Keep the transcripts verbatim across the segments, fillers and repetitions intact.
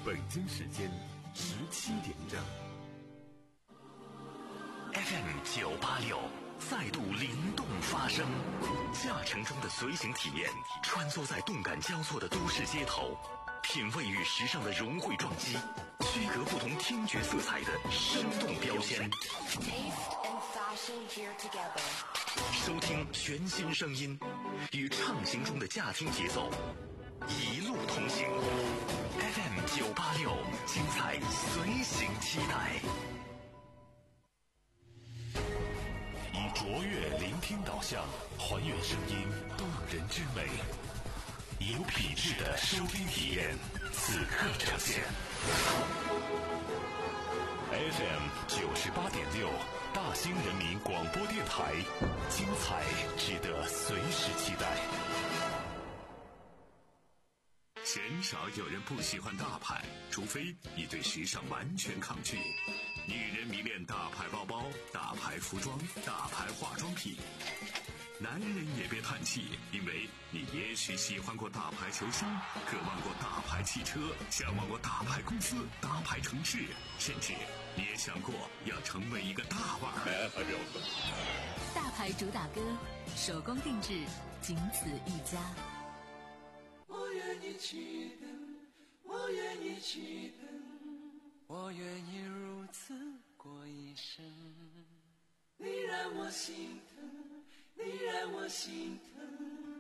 北京时间十七点整。 F M 九八六再度灵动发声，驾乘中的随行体验，穿梭在动感交错的都市街头，品味与时尚的融汇撞击，区隔不同听觉色彩的生动标签。收听全新声音，与畅行中的驾听节奏，一路同行。F M 九八六，精彩随行期待。以卓越聆听导向，还原声音动人之美，以有品质的收听体验，此刻呈现。F M 九十八点六，大兴人民广播电台，精彩值得随时期待。 鲜少有人不喜欢大牌，除非你对时尚完全抗拒。女人迷恋大牌包包、大牌服装、大牌化妆品。男人也别叹气，因为你也许喜欢过大牌球星，渴望过大牌汽车，向往过大牌公司、大牌城市，甚至你也想过要成为一个大腕儿。 大牌主打歌，手工定制，仅此一家。 我愿意去等，我愿意去等，我愿意如此过一生。你让我心疼，你让我心疼。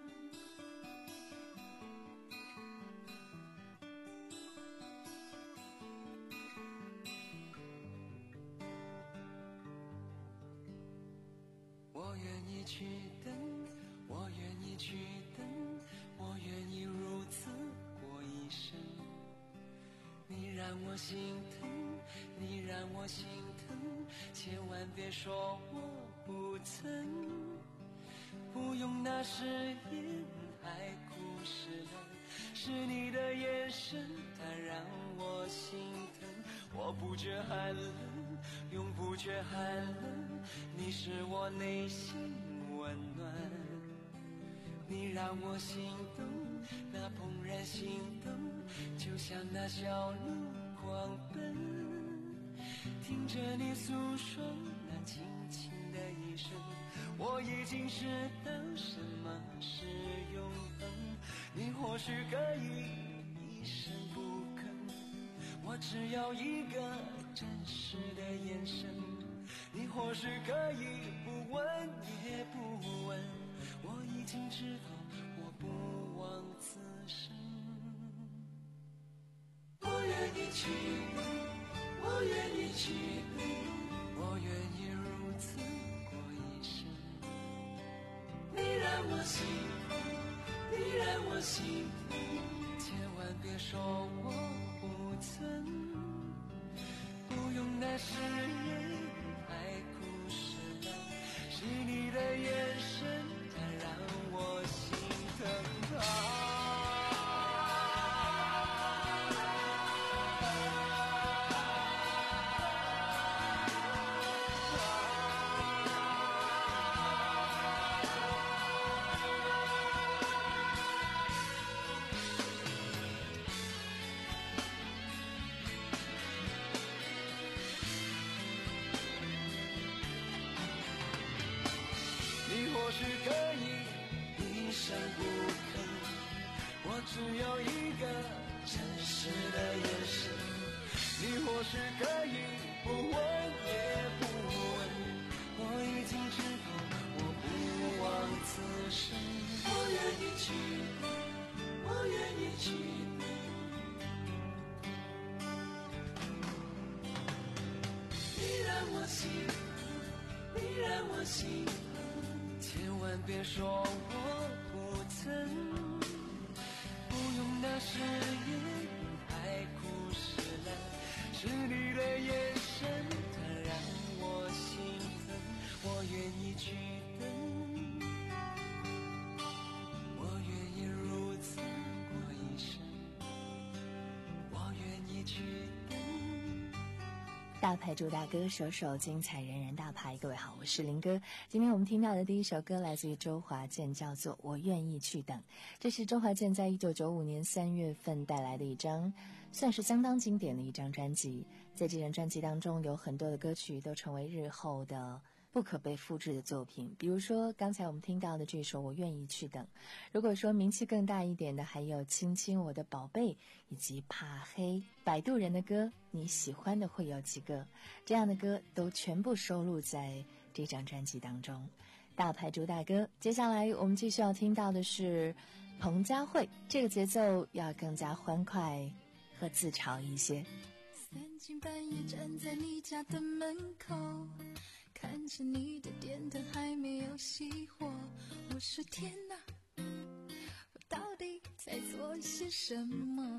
我愿意去等，我愿意去等，我愿意如此过一生。你让我心疼，你让我心疼，千万别说我不曾。不用那誓言还哭湿了，是你的眼神它让我心疼。我不觉寒冷，永不觉寒冷，你是我内心温暖。你让我心动，那怦然心动，就像那小鹿狂奔。听着你诉说那轻轻的一声，我已经知道什么是永恒。你或许可以一声不吭，我只要一个真实的眼神。你或许可以不问也不问，我已经知道我不枉此生。我愿意去等，我愿意去等，我愿意如此过一生。你让我心疼，你让我心疼，千万别说我不曾。不用那誓言还哭湿了，是你的眼神它让我心疼啊。或许可以一声不吭，我只有一个真实的眼神。你或许可以不问也不问，我已经知道我不枉此生。我愿意去等，我愿意去等。你让我心疼，你让我心疼，千万别说我不曾。不用那誓言还哭湿了，是你的眼神它让我心疼。我愿意去等，我愿意如此过一生，我愿意去等。 大牌主打歌，首首精彩，人人大牌。各位好，我是林哥。今天我们听到的第一首歌来自于周华健，叫做《我愿意去等》。这是周华健在一九九五年三月份带来的一张算是相当经典的一张专辑。在这张专辑当中，有很多的歌曲都成为日后的不可被复制的作品，比如说刚才我们听到的这首《我愿意去等》。如果说名气更大一点的，还有《亲亲我的宝贝》以及《怕黑》。摆渡人的歌，你喜欢的会有几个？这样的歌都全部收录在这张专辑当中。大牌主打歌，接下来我们继续要听到的是彭佳慧，这个节奏要更加欢快和自嘲一些。 三更半夜站在你家的门口，看着你的电灯还没有熄火，我说天哪，我到底在做些什么？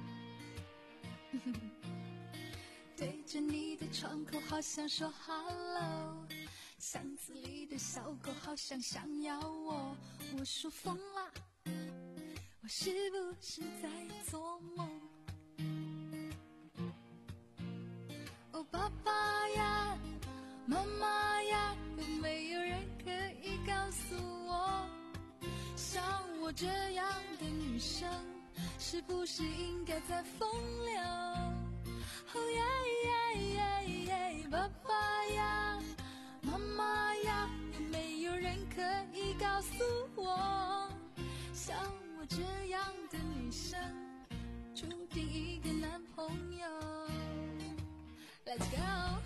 对着你的窗口好想说 hello， 巷子里的小狗好像想要我，我说疯了，我是不是在做梦？哦，爸爸呀，妈妈呀，有没有人可以告诉我，像我这样的女生是不是应该在风流？哦呀呀呀呀，爸爸呀，妈妈呀，有没有人可以告诉我，像我这样的女生注定一个男朋友？ Let's go。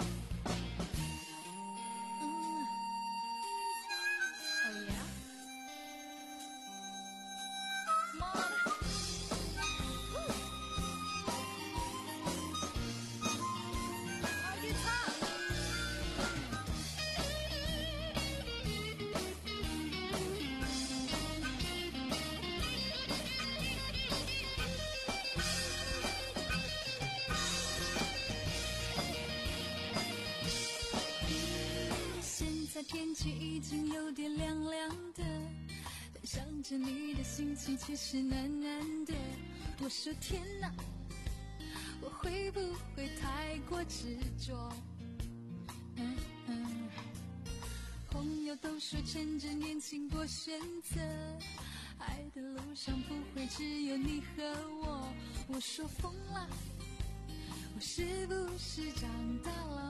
天气已经有点凉凉的，但想着你的心情其实暖暖的。我说天哪，我会不会太过执着？嗯嗯，朋友都说趁着年轻多选择，爱的路上不会只有你和我。我说疯了，我是不是长大了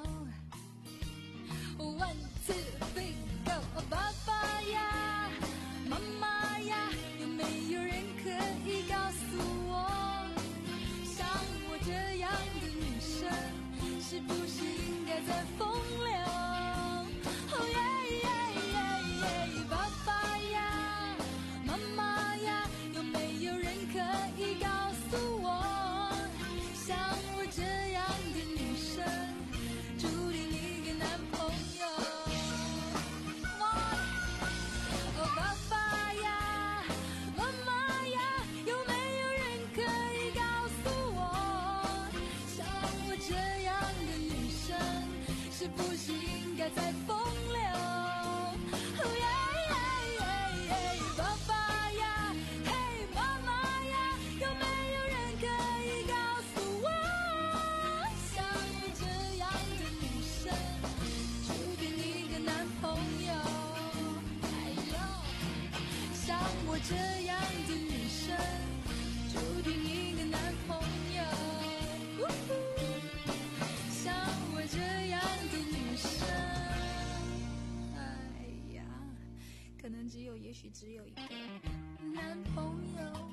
？One two three go， 爸爸呀，妈妈呀，有没有人可以告诉我，像我这样的女生是不是应该在风流？哦耶耶耶耶，爸爸呀，妈妈呀，有没有人可以告诉我，像我这样的女生注定一个男朋友？是不是应该在风流？哦耶耶耶耶，爸爸呀，嘿妈妈呀，有没有人可以告诉我，像我这样的女生注定一个男朋友？哎呦，像我这样的女生注定一个男朋友。呜呼，像我这样的女生，哎呀，可能只有，也许只有一个男朋友。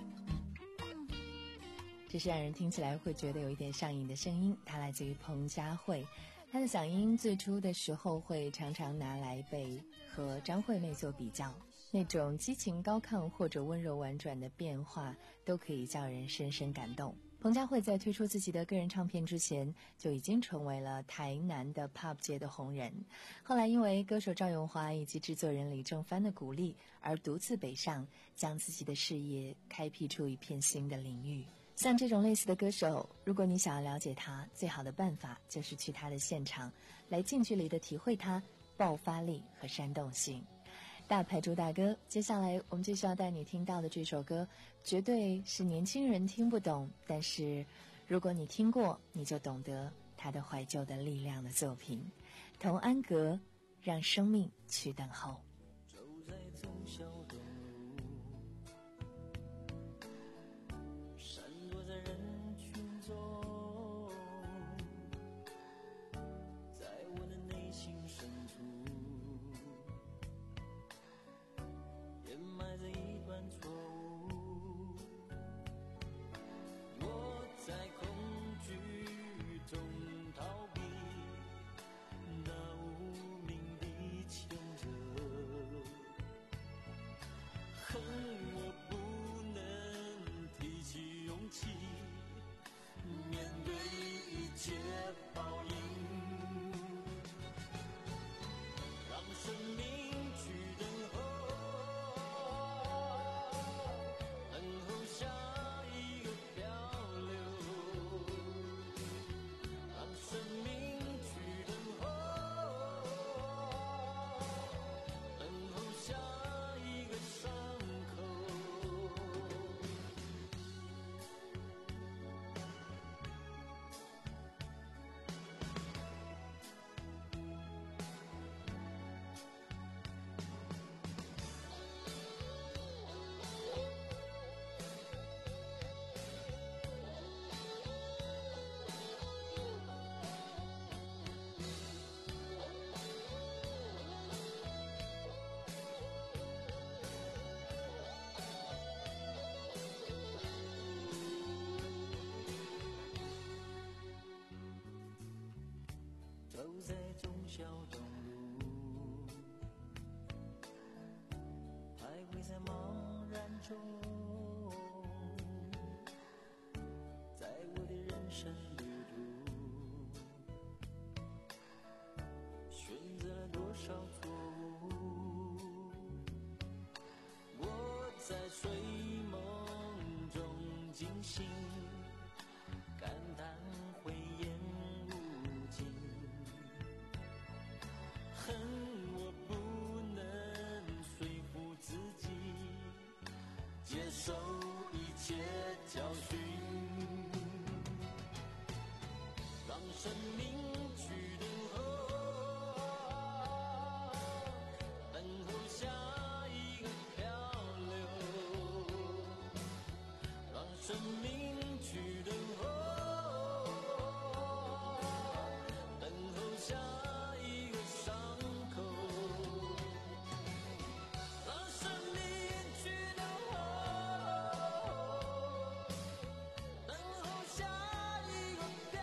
这是让人听起来会觉得有一点上瘾的声音，它来自于彭佳慧。她的嗓音最初的时候会常常拿来被和张惠妹做比较，那种激情高亢或者温柔婉转的变化都可以叫人深深感动。彭佳慧在推出自己的个人唱片之前，就已经成为了台南的 pop 界的红人。后来因为歌手赵咏华以及制作人李正帆的鼓励，而独自北上，将自己的事业开辟出一片新的领域。像这种类似的歌手，如果你想要了解他，最好的办法就是去他的现场，来近距离的体会他爆发力和煽动性。大牌主打歌，接下来我们继续要带你听到的这首歌，绝对是年轻人听不懂，但是如果你听过，你就懂得他的怀旧的力量的作品。童安格，让生命去等候。 走在忠孝东路，闪躲在人群中， 小东路，徘徊在茫然中，在我的人生旅途，选择了多少错误，我在睡梦中惊醒，感叹慧眼无尽，恨我不能说服自己接受一切教训，让生命去等候，等候下一个漂流，让生命去等候，等候下一个伤口，让生命去等候，等候下一个漂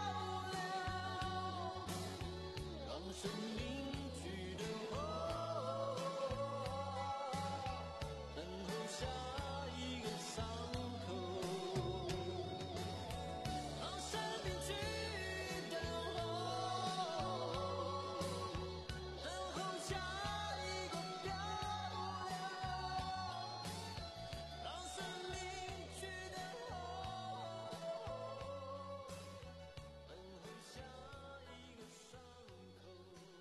流，让生命去等候，等候下一个伤口，让生命去等候，等候下一个漂流，让生命去等候，等候下一个伤口，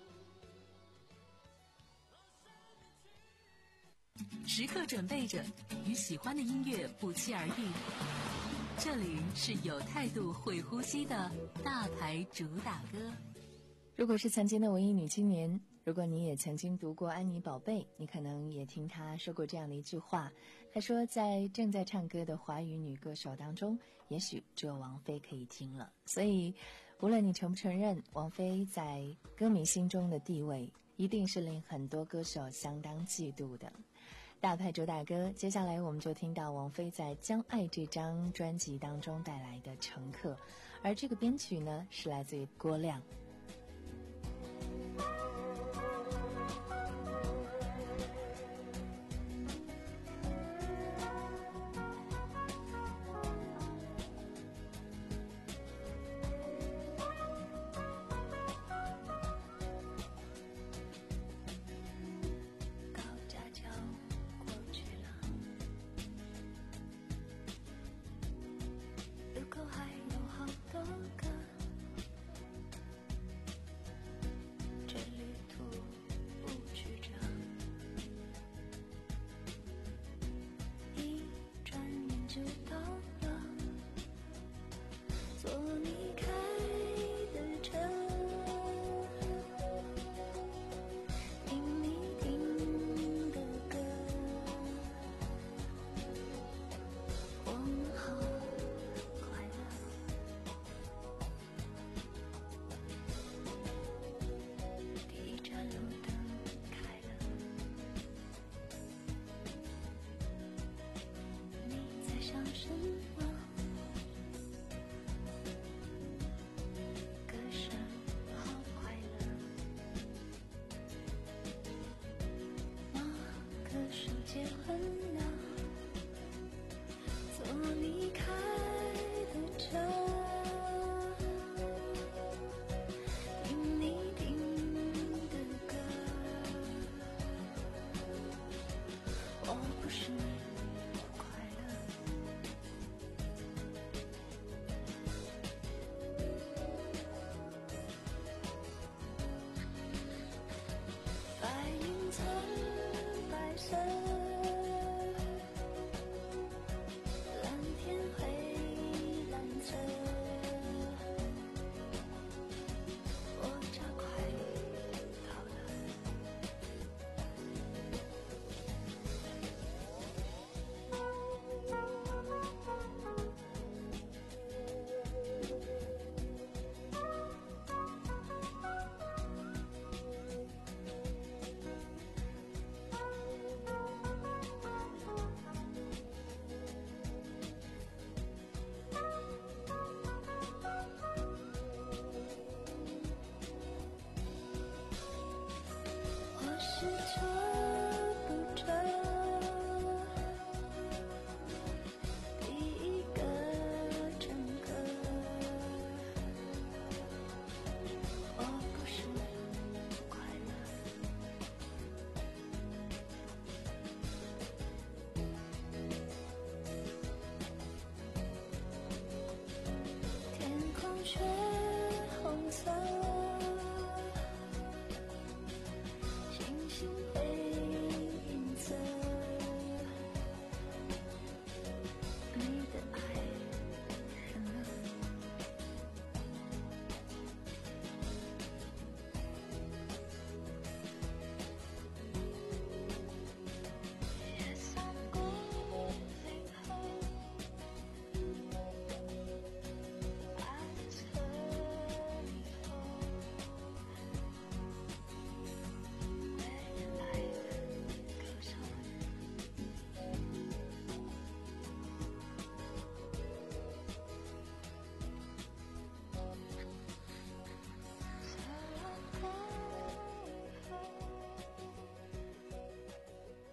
时刻准备着与喜欢的音乐不期而遇。这里是有态度会呼吸的大牌主打歌。 如果是曾经的文艺女青年，如果你也曾经读过安妮宝贝，你可能也听她说过这样的一句话，她说在正在唱歌的华语女歌手当中，也许只有王菲可以听了。所以无论你承不承认，王菲在歌迷心中的地位一定是令很多歌手相当嫉妒的。大牌主打歌，接下来我们就听到王菲在《将爱》这张专辑当中带来的《乘客》，而这个编曲呢是来自于郭亮。 高架桥过去了，路口还有好多个，这旅途不曲折，一转眼就到了，坐你开的车，听你听的歌，我们好快乐。第一盏路灯开了，你在想什么？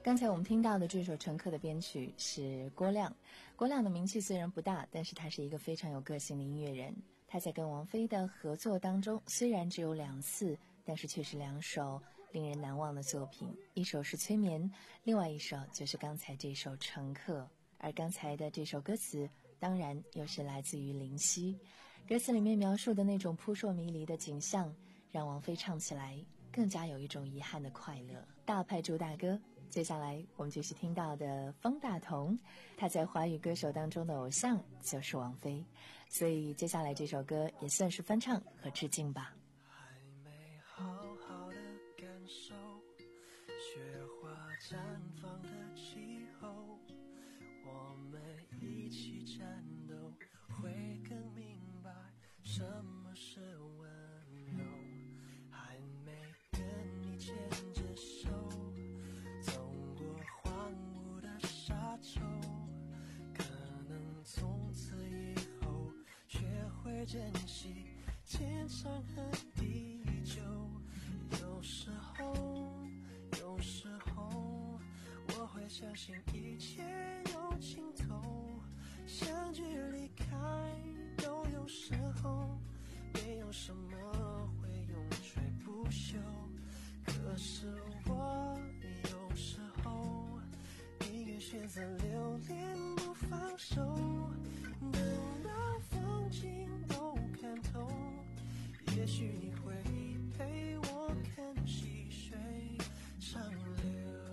刚才我们听到的这首《乘客》的编曲是郭亮。郭亮的名气虽然不大，但是他是一个非常有个性的音乐人。他在跟王菲的合作当中，虽然只有两次，但是却是两首令人难忘的作品，一首是《催眠》，另外一首就是刚才这首《乘客》。而刚才的这首歌词当然又是来自于林夕，歌词里面描述的那种扑朔迷离的景象，让王菲唱起来更加有一种遗憾的快乐。大牌主打歌，接下来我们继续听到的方大同，他在华语歌手当中的偶像就是王菲，所以接下来这首歌也算是翻唱和致敬吧。 还没好好的感受雪花绽放的气候，我们一起战斗，会更明白什么是温柔。还没跟你牵着手走过荒芜的沙洲，可能从此以后学会珍惜天长和地久。有时候有时候我会相信一切有尽头，相聚离开都有时候，没有什么会永垂不朽。可是我有时候宁愿选择留恋不放手，等到风景都看透，也许你会陪我看细水长流。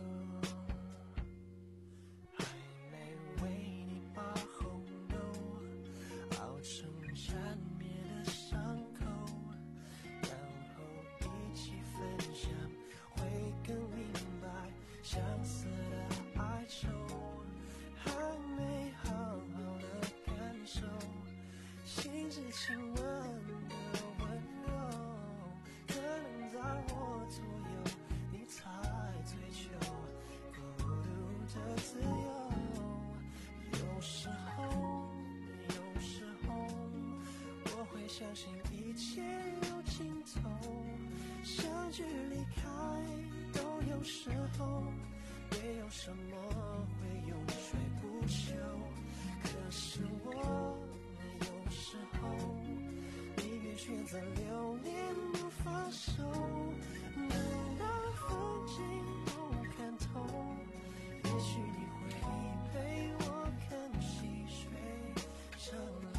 还没为你把红豆熬成缠绵的伤口，然后一起分享，会更明白相似的哀愁。还没好好的感受心之亲吻的温柔，可能在我左右你才追求孤独的自由。有时候有时候我会相信一切有尽头，相聚离开都有时候，没有什么会永垂不朽。可是我有时候宁愿选择留恋不放手，等到风景都看透，也许你会陪我看细水长流。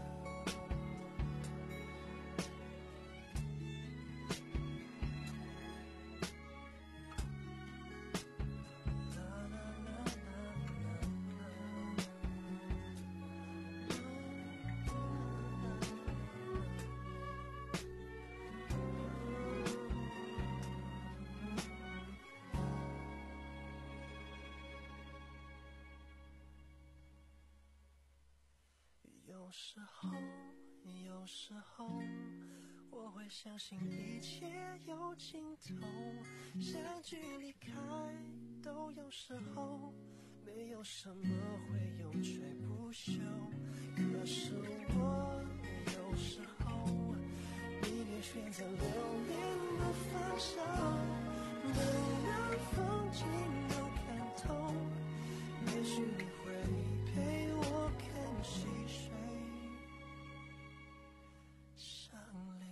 有时候有时候我会相信一切有尽头，相聚离开都有时候，没有什么会永垂不朽。可是我有时候宁愿选择留恋不放手，等到风景都看透，也许你会陪我看细水长流。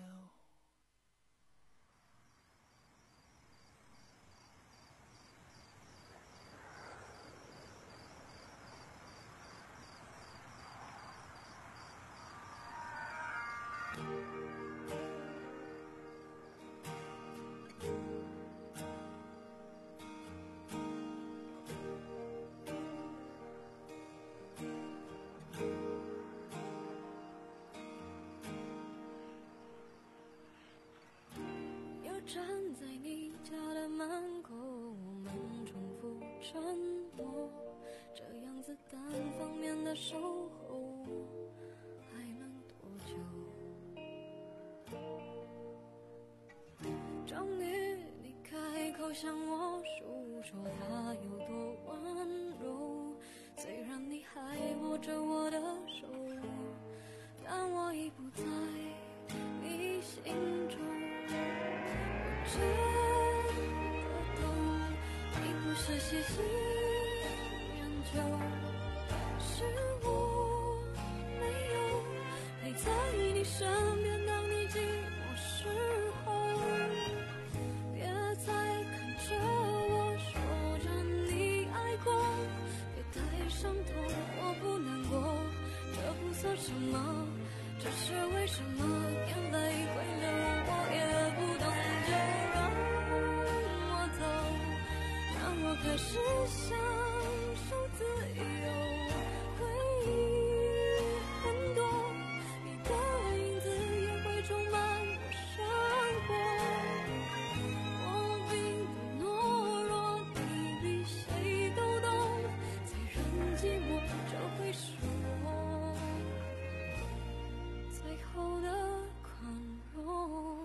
站在你家的门口，我们重复承诺，这样子单方面的守候还能多久？终于你开口向我诉说他有多温柔，虽然你还握着我的手，但我已不在你心中。觉得懂，你不是细心研究，是我没有陪在你身边，当你寂寞时候，别再看着我说着你爱过，别太伤痛，我不难过，这不算什么，只是为什么眼泪会流，我也不懂，就让我走，让我开始享受自由，回忆很多，你的影子也会充满我生活，我并不懦弱，你比谁都懂，再忍寂寞，这会是我最后的宽容。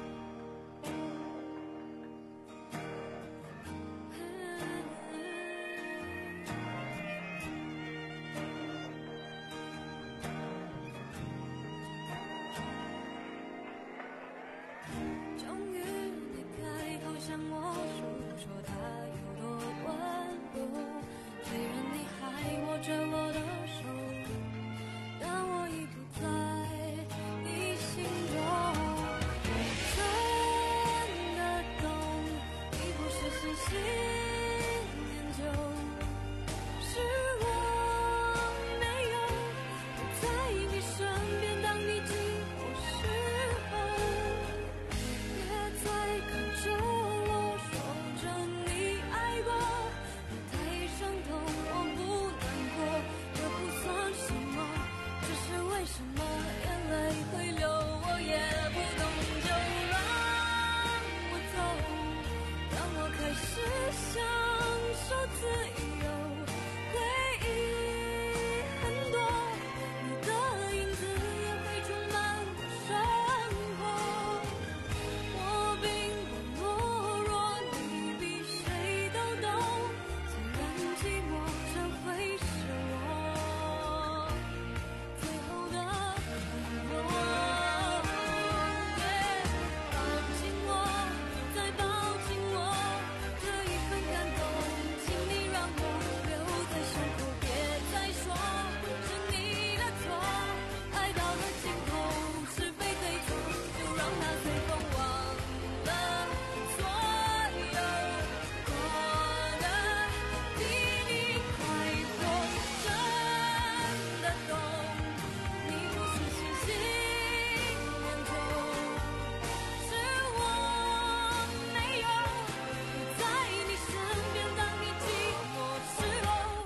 终于你开口向我诉说他有多温柔，虽然你还握着我的手，但我已不在你心中。我真的懂，你不是细心研究，是我没有陪在你身边，当你寂寞时候，别再看着我说着你爱过，别太伤痛，我不难过，这不算什么，只是为什么眼泪会流，我也不懂，就让我走，让我开始享受自由，回忆很多，你的影子也会充满我生活，我并不懦弱，你比谁都懂，虽然寂寞，这会是我最后的宽容。抱紧我，再抱紧我，这一份感动，请你让我留在胸口，别再说是你的错，爱到了尽头，是非对错，就让它随风忘了所有，过得比你快活，真的懂，你不是细心研究，是我没有陪在你身边，当你寂寞时候，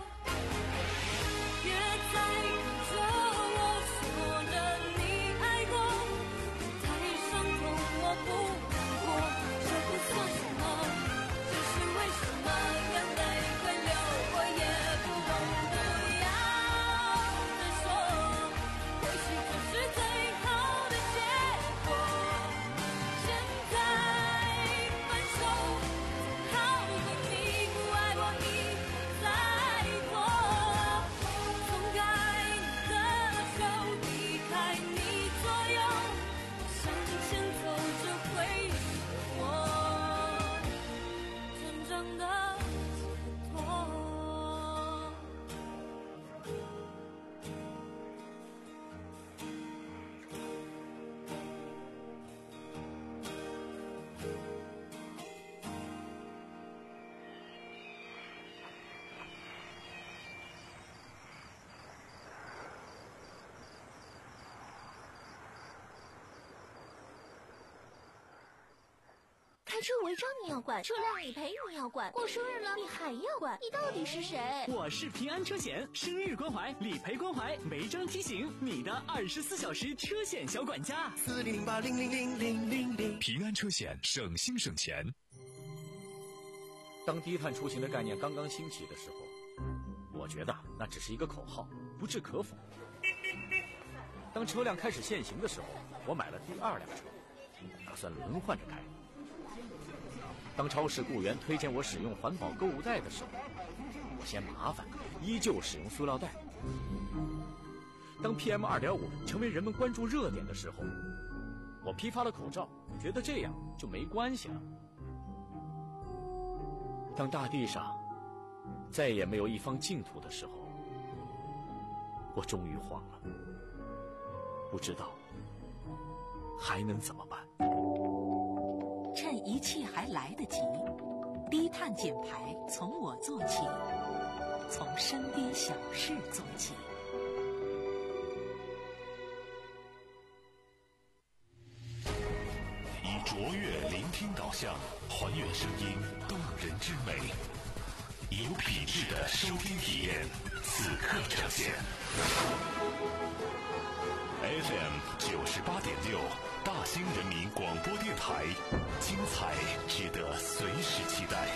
别再看着我说着你爱过，别太伤痛，我不难过，这不算什么，只是为什么眼泪会流，我也不懂，不要再说，或许这是最好的结果，现在分手，好过你不爱我一再做，松开你的手，离开你左右，我向前走，这会是我真正的解脱。 开车违章你要管，车辆理赔你要管，过生日了你还要管，你到底是谁？ 我是平安车险，生日关怀、理赔关怀、违章提醒，你的二十四小时车险小管家。 四零零八零零零零零零。 平安车险，省心省钱。 当低碳出行的概念刚刚兴起的时候，我觉得那只是一个口号，不置可否。当车辆开始限行的时候，我买了第二辆车，打算轮换着开。当超市雇员推荐我使用环保购物袋的时候，我嫌麻烦，依旧使用塑料袋。当 P M 二点五 成为人们关注热点的时候，我批发了口罩，觉得这样就没关系了。当大地上再也没有一方净土的时候，我终于慌了，不知道还能怎么办。 趁一切还来得及，低碳减排从我做起，从身边小事做起。 以卓越聆听导向，还原声音动人之美，有品质的收听体验，此刻呈现。F M 九十八点六，大兴人民广播电台，精彩值得随时期待。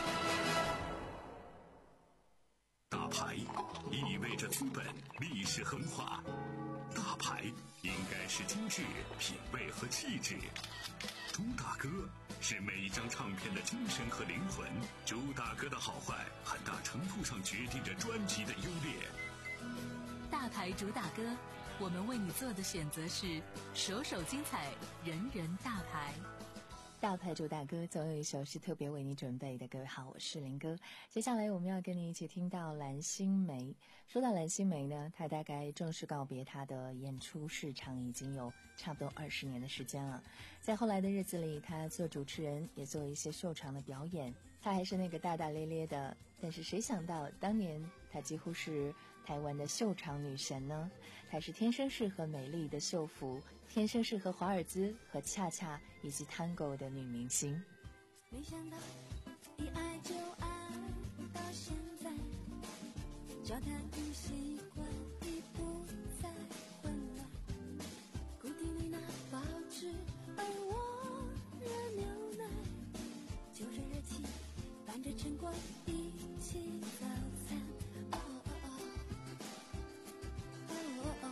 大牌意味着资本、历史恒华，大牌应该是精致、品味和气质。朱大哥是每一张唱片的精神和灵魂，朱大哥的好坏很大程度上决定着专辑的优劣。 大牌主打歌，我们为你做的选择是首首精彩，人人大牌。 大牌主打歌总有一首是特别为你准备的。各位好，我是林哥。接下来我们要跟你一起听到蓝心湄。说到蓝心湄呢，她大概正式告别她的演出市场已经有差不多二十年的时间了。在后来的日子里，她做主持人，也做一些秀场的表演。她还是那个大大咧咧的，但是谁想到当年她几乎是台湾的秀场女神呢？她是天生适合美丽的秀服，天生适合华尔兹和恰恰以及探戈的女明星。 没想到一爱就爱到现在，交谈不习惯已不再混乱，固定你那报纸，而我热牛奶，就热热气伴着晨光一起早餐。哦哦哦哦哦哦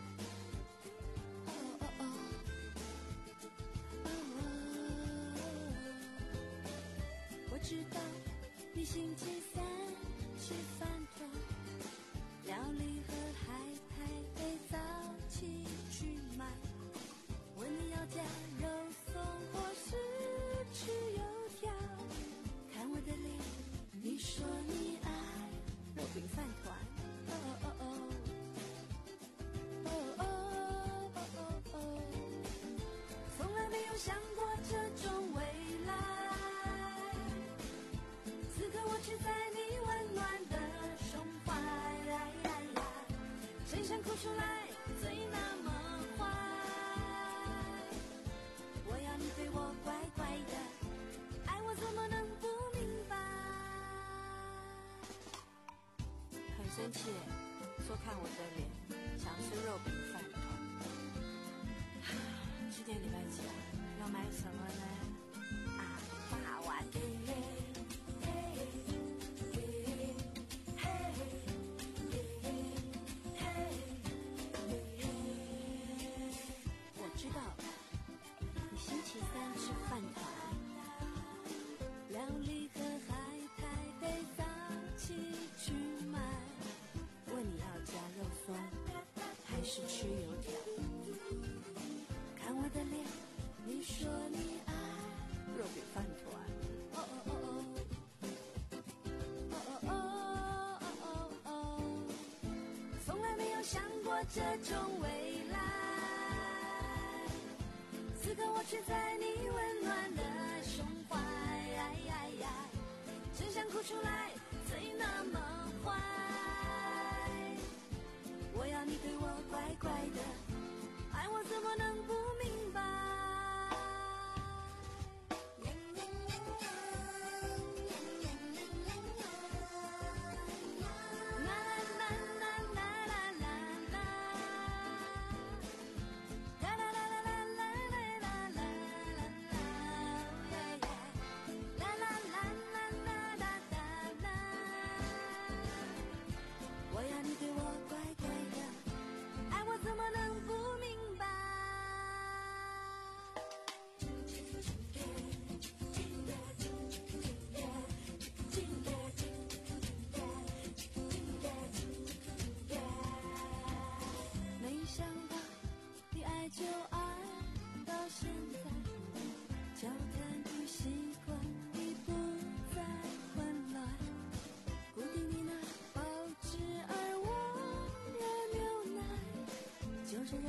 哦哦哦我知道你星期三吃饭团，料理和海苔得早起去买，问你要加肉松或是吃油条，看我的脸，你说你爱肉饼饭团。哦哦哦哦哦哦哦哦，从来没有想过这种未来，此刻我只在你温暖的胸怀，真想哭出来，嘴那么坏，我要你对我乖乖的，爱我怎么能不明白？很生气，说看我的脸，想吃肉饼饭团。今天礼拜几啊？要买什么呢？啊，大碗的嘞。我知道你星期三吃饭团，料理和海苔得早起去买，问你要加肉松还是吃油条，看我的脸，你说你爱肉饼饭团。哦哦哦哦哦哦哦哦哦，从来没有想过这种未来，此刻我却在你温暖的胸怀，真想哭出来，嘴那么坏，我要你对我乖乖的，爱我怎么能不明白？我要你对我乖乖的，爱我怎么能不明白？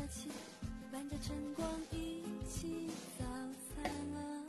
起，伴着晨光一起早餐啊。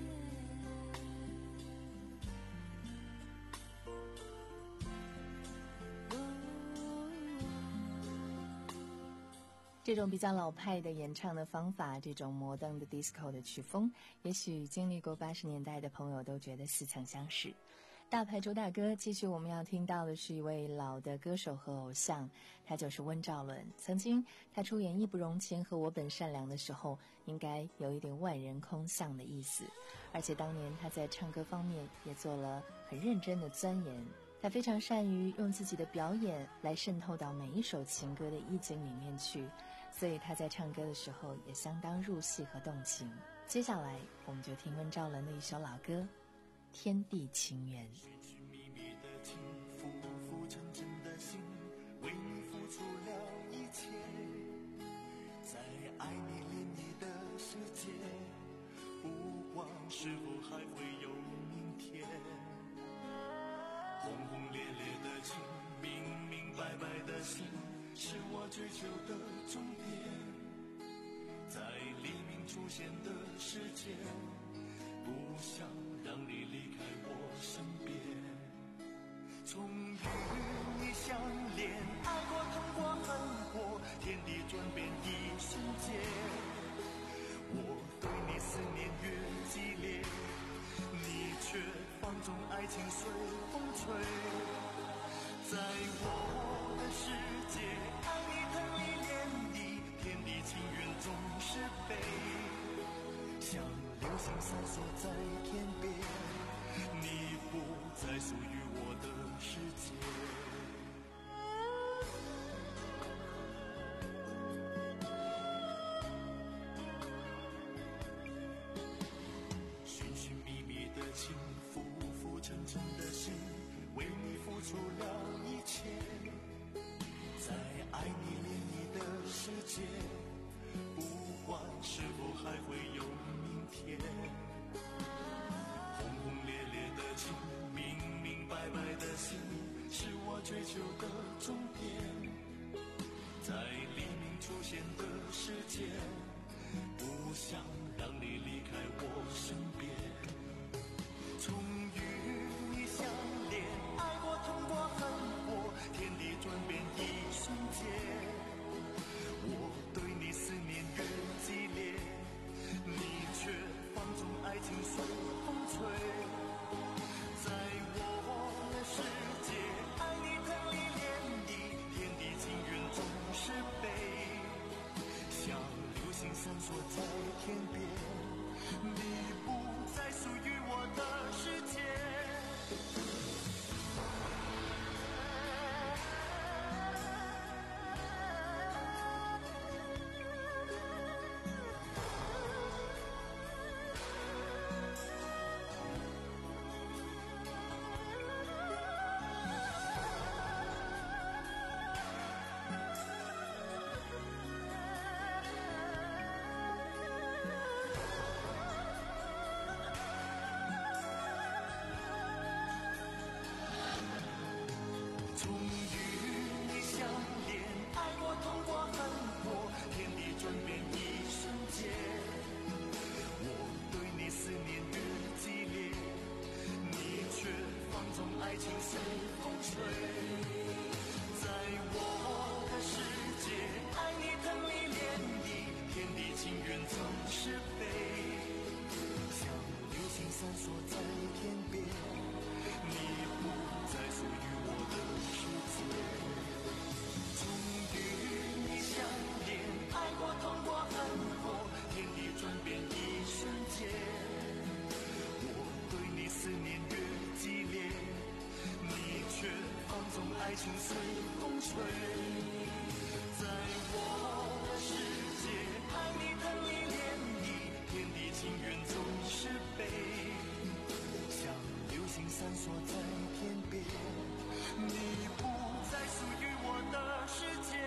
这种比较老派的演唱的方法，这种摩登的 disco 的曲风，也许经历过八十年代的朋友都觉得似曾相识。大牌主打歌，继续我们要听到的是一位老的歌手和偶像，他就是温兆伦。曾经他出演《义不容情》和《我本善良》的时候，应该有一点万人空巷的意思，而且当年他在唱歌方面也做了很认真的钻研。他非常善于用自己的表演来渗透到每一首情歌的意境里面去，所以他在唱歌的时候也相当入戏和动情。接下来我们就听温兆伦的一首老歌《天地情缘》。 寻寻觅觅的情，浮浮沉沉的心，为你付出了一切，在爱你恋你的世界，不管是否还会有明天。轰轰烈烈的情，明明白白的心，是我追求的终点。在黎明出现的世界，不想让你离开我身边。从与你相恋，爱过痛过恨过，天地转变一瞬间。我对你思念越激烈，你却放纵爱情随风吹。在我的世界，爱你疼你恋你，天地情缘总是悲，像流星闪烁在天边，你不再属于我的世界。寻寻觅觅的情，浮浮沉沉的心，为你付出了一切，在爱你恋你的世界，不管是否还会有明天。轰轰烈烈的情，明明白白的心，是我追求的终点。在黎明出现的世界，不想让你离开我身边。从与你相恋，爱过痛过恨过，天地转变一瞬间。我对你思念越激烈，你却放纵爱情随风吹。在我的世界，爱你疼你恋你，天地情缘总是悲，像流星闪烁在天边，你不再属于我的世界。从与你相恋，爱过痛过恨过，天地转变一瞬间。我对你思念越激烈，你却放纵爱情随风吹。在我的世界，爱你疼你恋你，天地情缘总是悲，像流星闪烁在天边，你不再属于我的世界。终于你相恋，爱过痛过恨过，天地转变一瞬间。我对你思念越激烈，你却放纵爱情随风吹。在我的世界，爱你疼你恋你，天地情缘总是悲，像流星闪烁在天边，你不再属于我的世界。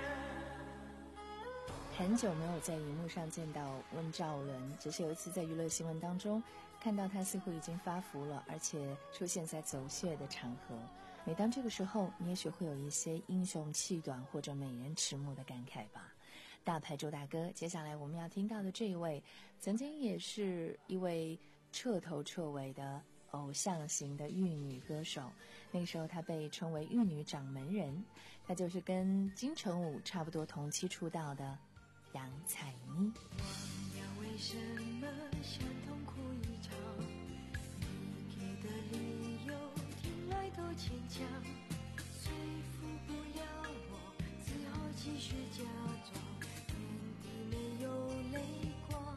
很久没有在荧幕上见到温兆伦，只是有一次在娱乐新闻当中看到他似乎已经发福了，而且出现在走穴的场合。每当这个时候，你也许会有一些英雄气短或者美人迟暮的感慨吧。 大牌周大哥。接下来我们要听到的这一位，曾经也是一位彻头彻尾的偶像型的玉女歌手，那个时候她被称为玉女掌门人，她就是跟金城武差不多同期出道的杨采妮。 忘掉为什么想痛苦一场，你给的理由听来都牵强，说服不了我，只好继续假装，眼底没有泪光，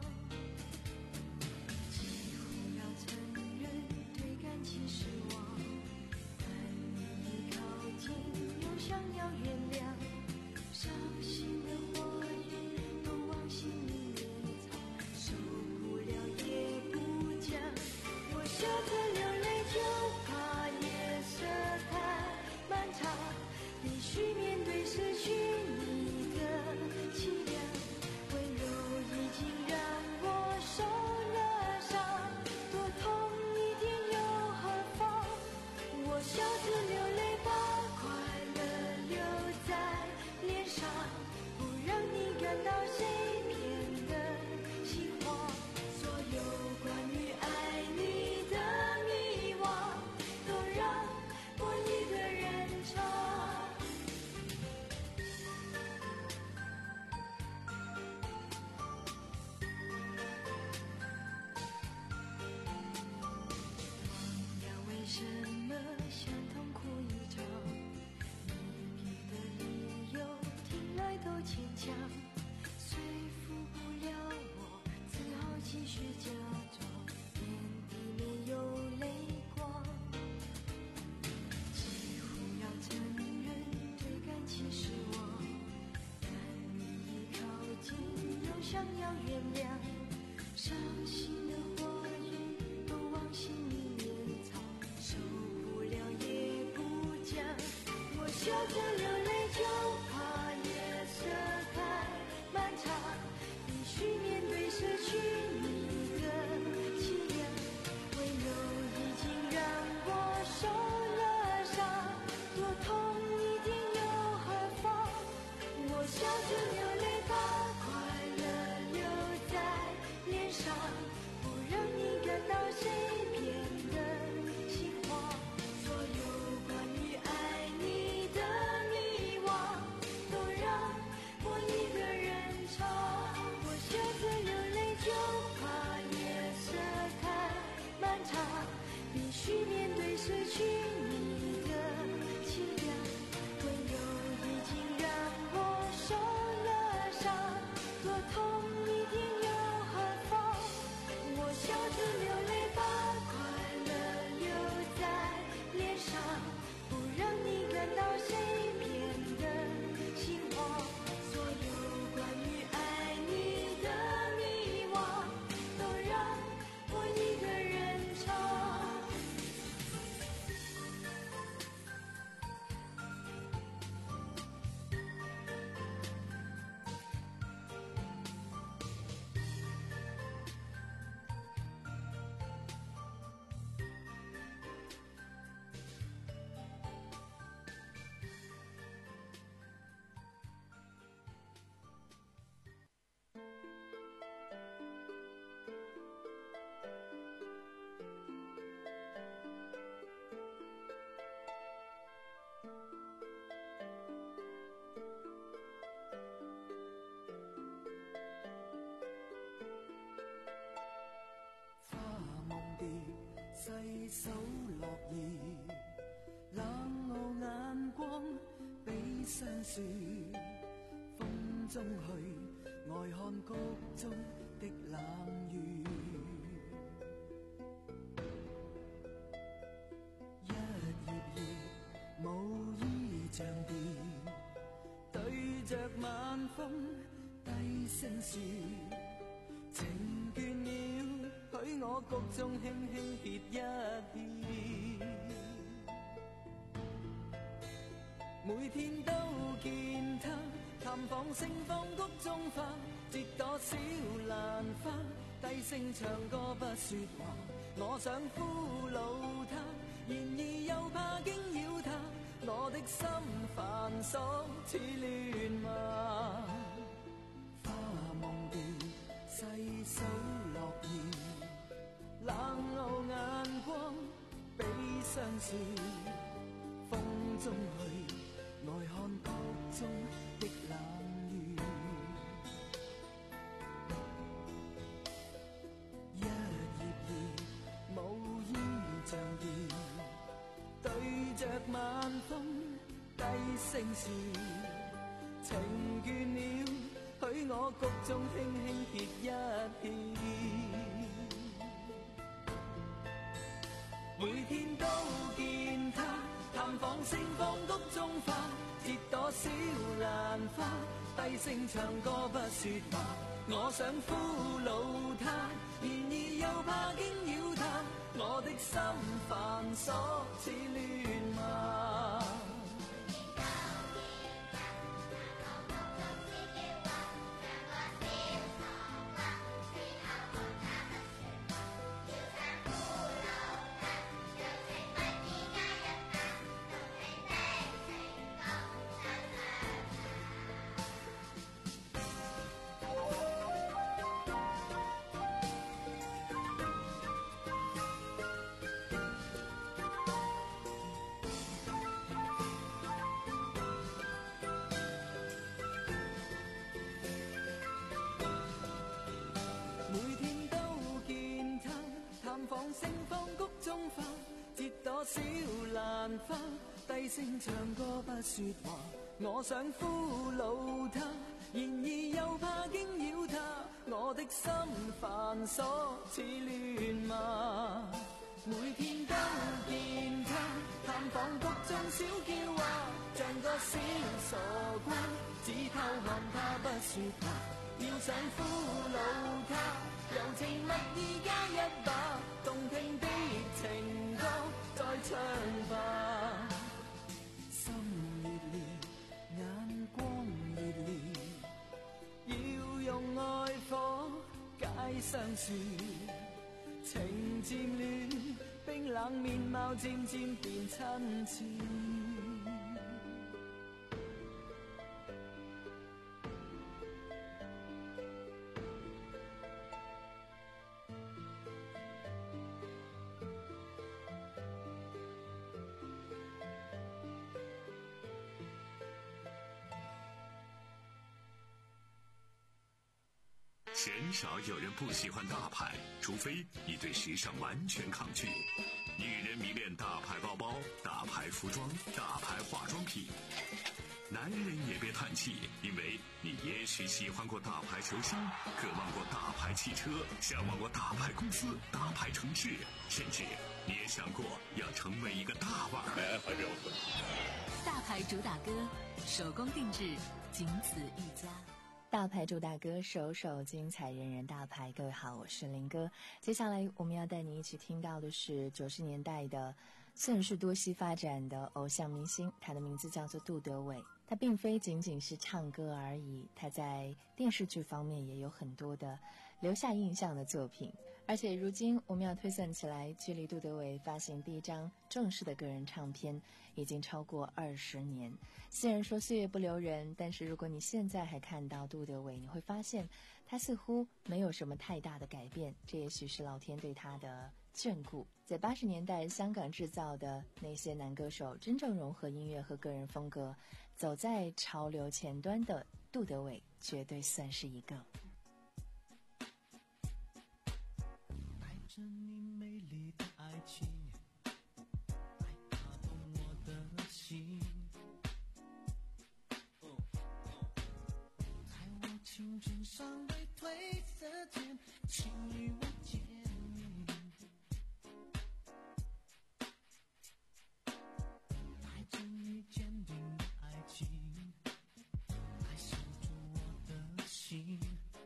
几乎要承认对感情失望，但你一靠近又想要原谅，伤心的话语都往心里面藏，受不了也不讲，我笑着流泪就怕夜色太漫长，必须面对失去你的凄凉，温柔已经让我受了伤，多痛一点又何妨，我笑着流泪把快乐留在脸上，不让你感到谁变得心慌，所有关于爱你的迷惘都让我一个人唱。忘掉为什么想痛苦一场，你给的理由听来都牵强，说服不了我，只好继续假装，眼底没有泪光，几乎要承认对感情失望，但你一靠近又想要原谅，伤心的话语都往心里面藏，受不了也不讲，我笑着流泪就怕夜色太漫长，必须面对失去你的凄凉，温柔已经让我受了伤，多痛一点又何妨，我笑着流泪把快乐留在脸上，不让你感到谁变得心慌，所有关于爱你的迷惘都让我一个人唱，我笑着流泪就怕夜色太漫长，必须面对失去你的凄凉，温柔已经让我受了伤，多痛一点又何妨，我笑着流泪把快乐留在脸上，不让你感到谁变得心慌，所有关于爱你的迷惘都让我一个人唱。 花梦蝶细手落叶，冷傲眼光比相说，风中去呆看谷中的冷雨，一页页无意像蝶，对着晚风低声说，情倦了，许我谷中輕輕歇一歇。每天都見他探訪盛放谷中花，折朵小蘭花，低聲唱歌不說話。我想俘虜他，然而又怕驚擾他，我的心煩瑣似亂麻。 手諾言，冷傲眼光比相說，風中去呆看谷中的冷雨，一頁頁無意像言，對着晚風低聲說，情倦了許我谷中輕輕歇一歇，每天都見他探訪盛放谷中花，折朵小蘭花，低聲唱歌不說話，我想俘虜他，然而又怕驚擾他，我的心繁瑣似亂麻。盛放谷中花，折朵小蘭花，低聲唱歌不說話，我想俘虜他，然而又怕驚擾他，我的心繁瑣似亂麻，每天都見他探訪谷中小嬌娃，像個小傻瓜，只偷看他不說話，要想俘虜他，柔情蜜意加一把，動聽的情歌再唱吧。心熱烈，眼光熱烈，要用愛火解相樹，情漸亂，冰冷面貌漸漸變親切。 鲜少有人不喜欢大牌，除非你对时尚完全抗拒。女人迷恋大牌包包、大牌服装、大牌化妆品。男人也别叹气，因为你也许喜欢过大牌球星，渴望过大牌汽车，向往过大牌公司、大牌城市，甚至你也想过要成为一个大腕儿。 大牌主打歌，手工定制，仅此一家。 大牌主打歌，首首精彩，人人大牌。各位好，我是林哥。接下来我们要带你一起听到的是九十年代的算是多栖发展的偶像明星，他的名字叫做杜德伟。他并非仅仅是唱歌而已，他在电视剧方面也有很多的留下印象的作品。而且如今我们要推算起来，距离杜德伟发行第一张正式的个人唱片已经超过二十年。虽然说岁月不留人，但是如果你现在还看到杜德伟，你会发现他似乎没有什么太大的改变，这也许是老天对他的眷顾。在八十年代香港制造的那些男歌手，真正融合音乐和个人风格，走在潮流前端的杜德伟绝对算是一个。 带着你美丽的爱情，来打动我的心，在我青春尚未褪色前，请与我见面，带着你坚定的爱情，来守住我的心，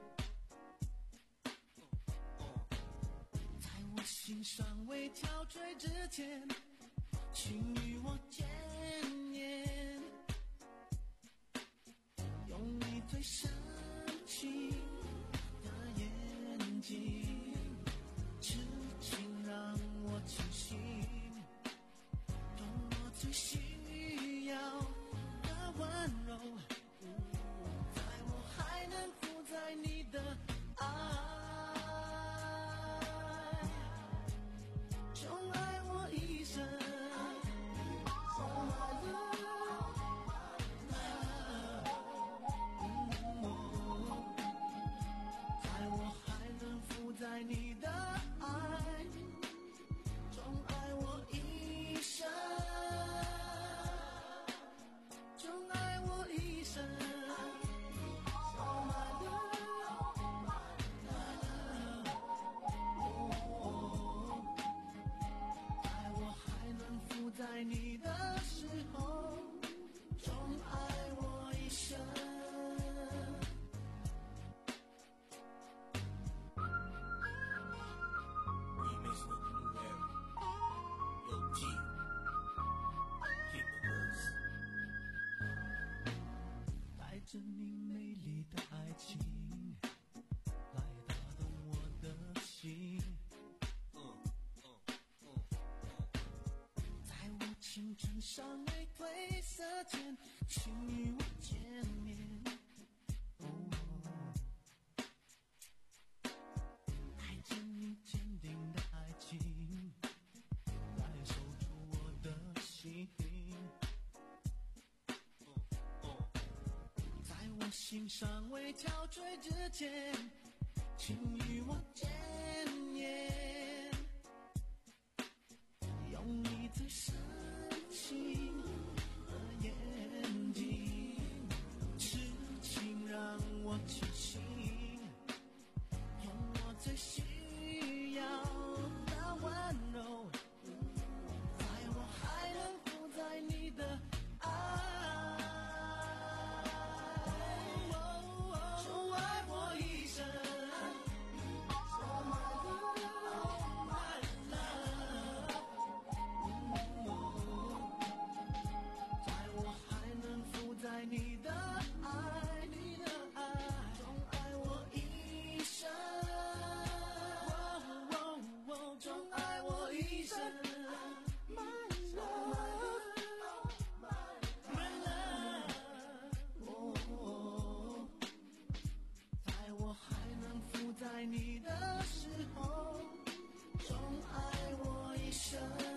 在我心尚未憔悴之前，请与我见面，用你最深情的眼睛，痴情让我清醒，懂我最需要的温柔，在我还能附在你的爱星辰尚未褪色前，请与我见面。哦，带着你坚定的爱情，来守住我的心。哦哦，在我心尚未憔悴之前，请与我见面。用你最深情的眼睛，痴情让我清醒，用我最需要的温柔，在我还能负载你的爱。哦，爱我一生。在你的爱，你的爱，总爱我一生，总爱我一生。My love, my love， 哦，在我还能负载你的时候，总爱我一生。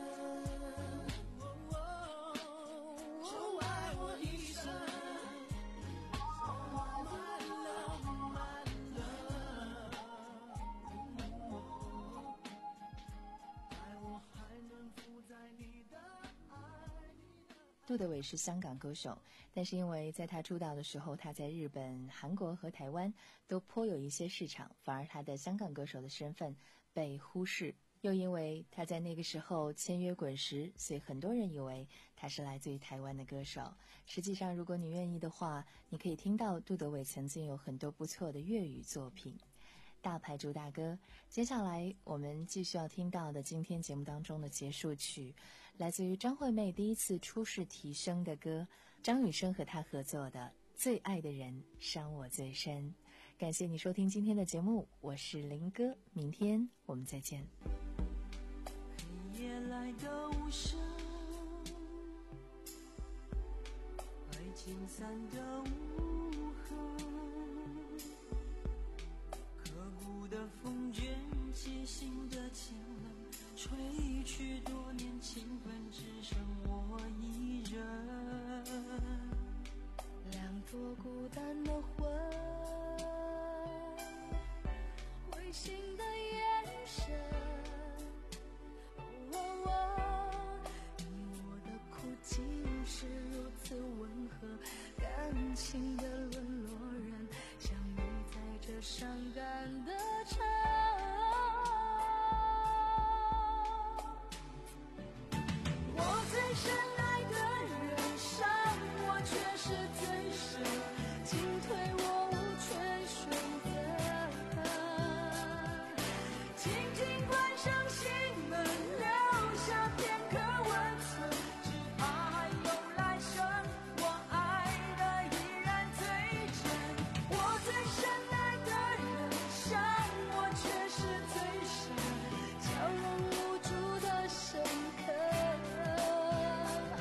杜德伟是香港歌手，但是因为在他出道的时候，他在日本、韩国和台湾都颇有一些市场，反而他的香港歌手的身份被忽视。又因为他在那个时候签约滚石，所以很多人以为他是来自于台湾的歌手。实际上，如果你愿意的话，你可以听到杜德伟曾经有很多不错的粤语作品。大牌主打歌，接下来我们继续要听到的今天节目当中的结束曲，来自于张惠妹第一次出世提升的歌，张雨生和她合作的《最爱的人伤我最深》。感谢你收听今天的节目，我是林哥，明天我们再见。 黑夜来的无声，爱情散的无痕，刻骨的风卷起心的情冷，吹去多年情分，只剩我一人。 两座孤单的魂，灰心的眼神，哦哦哦，你我的苦竟是如此温和，感情的沦落人，相遇在这伤感的城。我最深爱的人伤我却是最深，进退我无权选择，轻轻关上心门，留下片刻温存，只怕还有来生，我爱的依然最真。我最深爱的人伤我却是最深，笑容无助的深刻。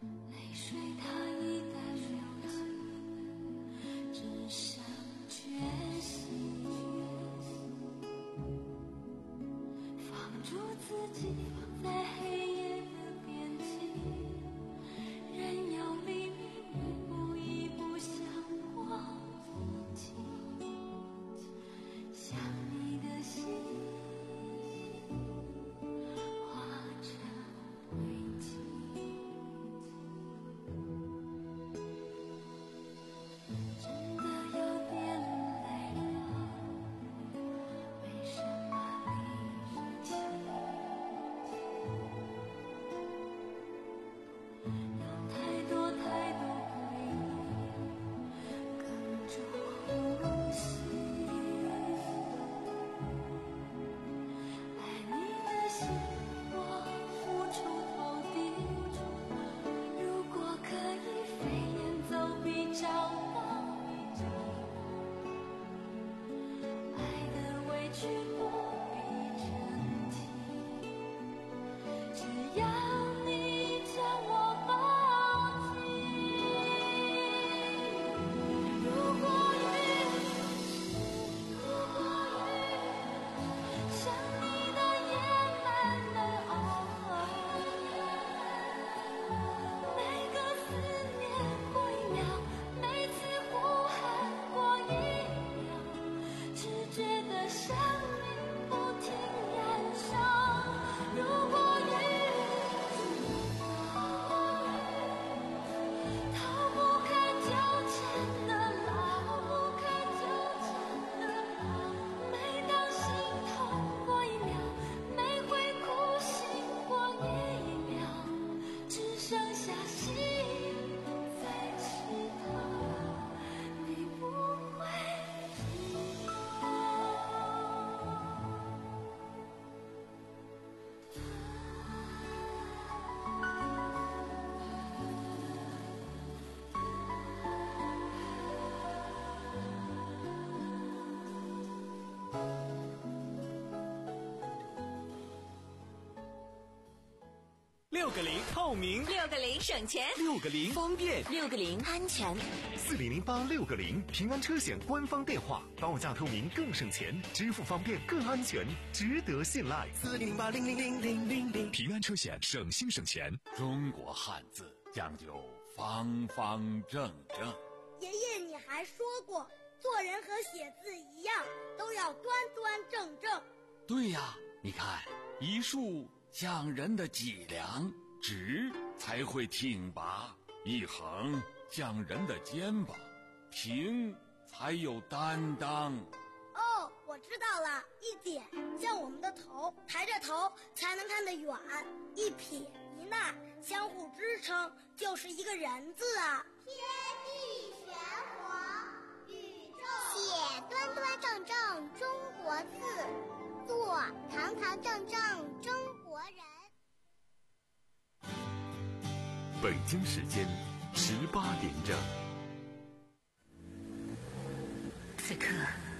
泪水它一旦流尽，只剩决心，放逐自己在黑夜的边际，任由黎明一步一步向我逼近，想你的心化成灰烬。真的有点累了，没什么力气，有太多太多回忆哽住呼吸。爱你的心我付出透底，如果可以飞檐走壁找到你，爱的委屈不必真题，只要你将我抱紧。如果雨，如果雨像你的夜慢慢熬过，每个思念过一秒，每次呼喊过一秒，只觉得生命不停燃烧。如果雨，逃不开纠缠的牢，逃不开纠缠的牢。每当心痛过一秒，每回哭醒过一秒，只剩下心在祈祷你不会知道。 六个零透明， 六个零省钱， 六个零方便， 六个零安全。 四零零八六个零平安车险官方电话，报价透明更省钱，支付方便更安全，值得信赖。 四零零八零零零零零零， 平安车险省心省钱。 中国汉字讲究方方正正。 爷爷，你还说过，做人和写字一样，都要端端正正。 对呀，你看一竖像人的脊梁，直才会挺拔；一横像人的肩膀，平才有担当。 哦，我知道了，一点像我们的头，抬着头才能看得远；一撇一捺相互支撑，就是一个人字啊。 天地玄黄，宇宙写端端正正中国字，做堂堂正正中国人。 北京时间十八点整。 此刻